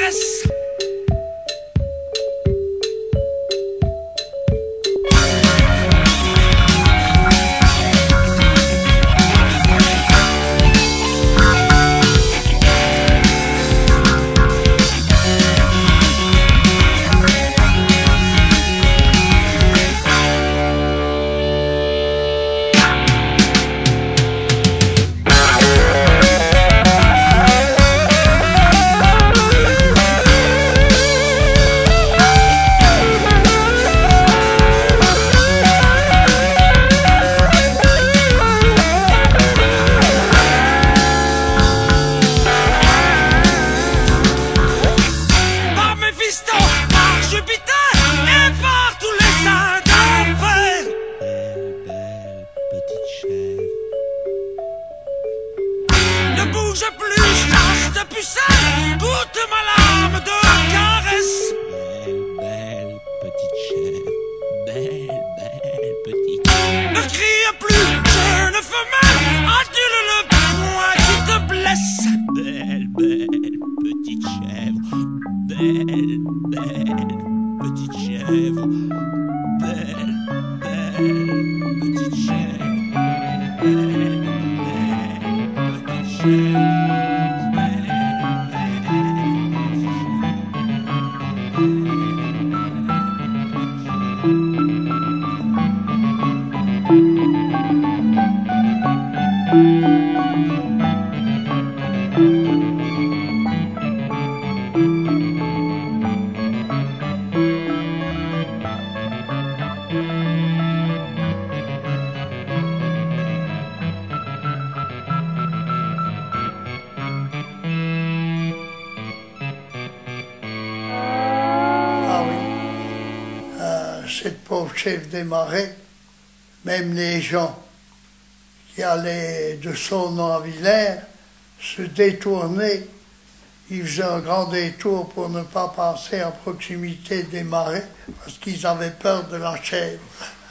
caresse. Par Jupiter et par tous les saints d'enfer. Belle, belle petite chèvre. Ne bouge plus, chaste pucelle, goûte ma lame de caresse. Belle, belle petite chèvre. Belle, belle petite chèvre. Ne crie plus, jeune femelle, annule le point qui te blesse. Belle, belle petite chèvre. Belle, belle petite chèvre. Belle, belle petite chèvre. Belle, belle petite chèvre. Ah oui, cette pauvre chèvre des marais, même les gens qui allaient de Saulnon à Villers se détournaient, ils faisaient un grand détour pour ne pas passer à proximité des marais parce qu'ils avaient peur de la chèvre.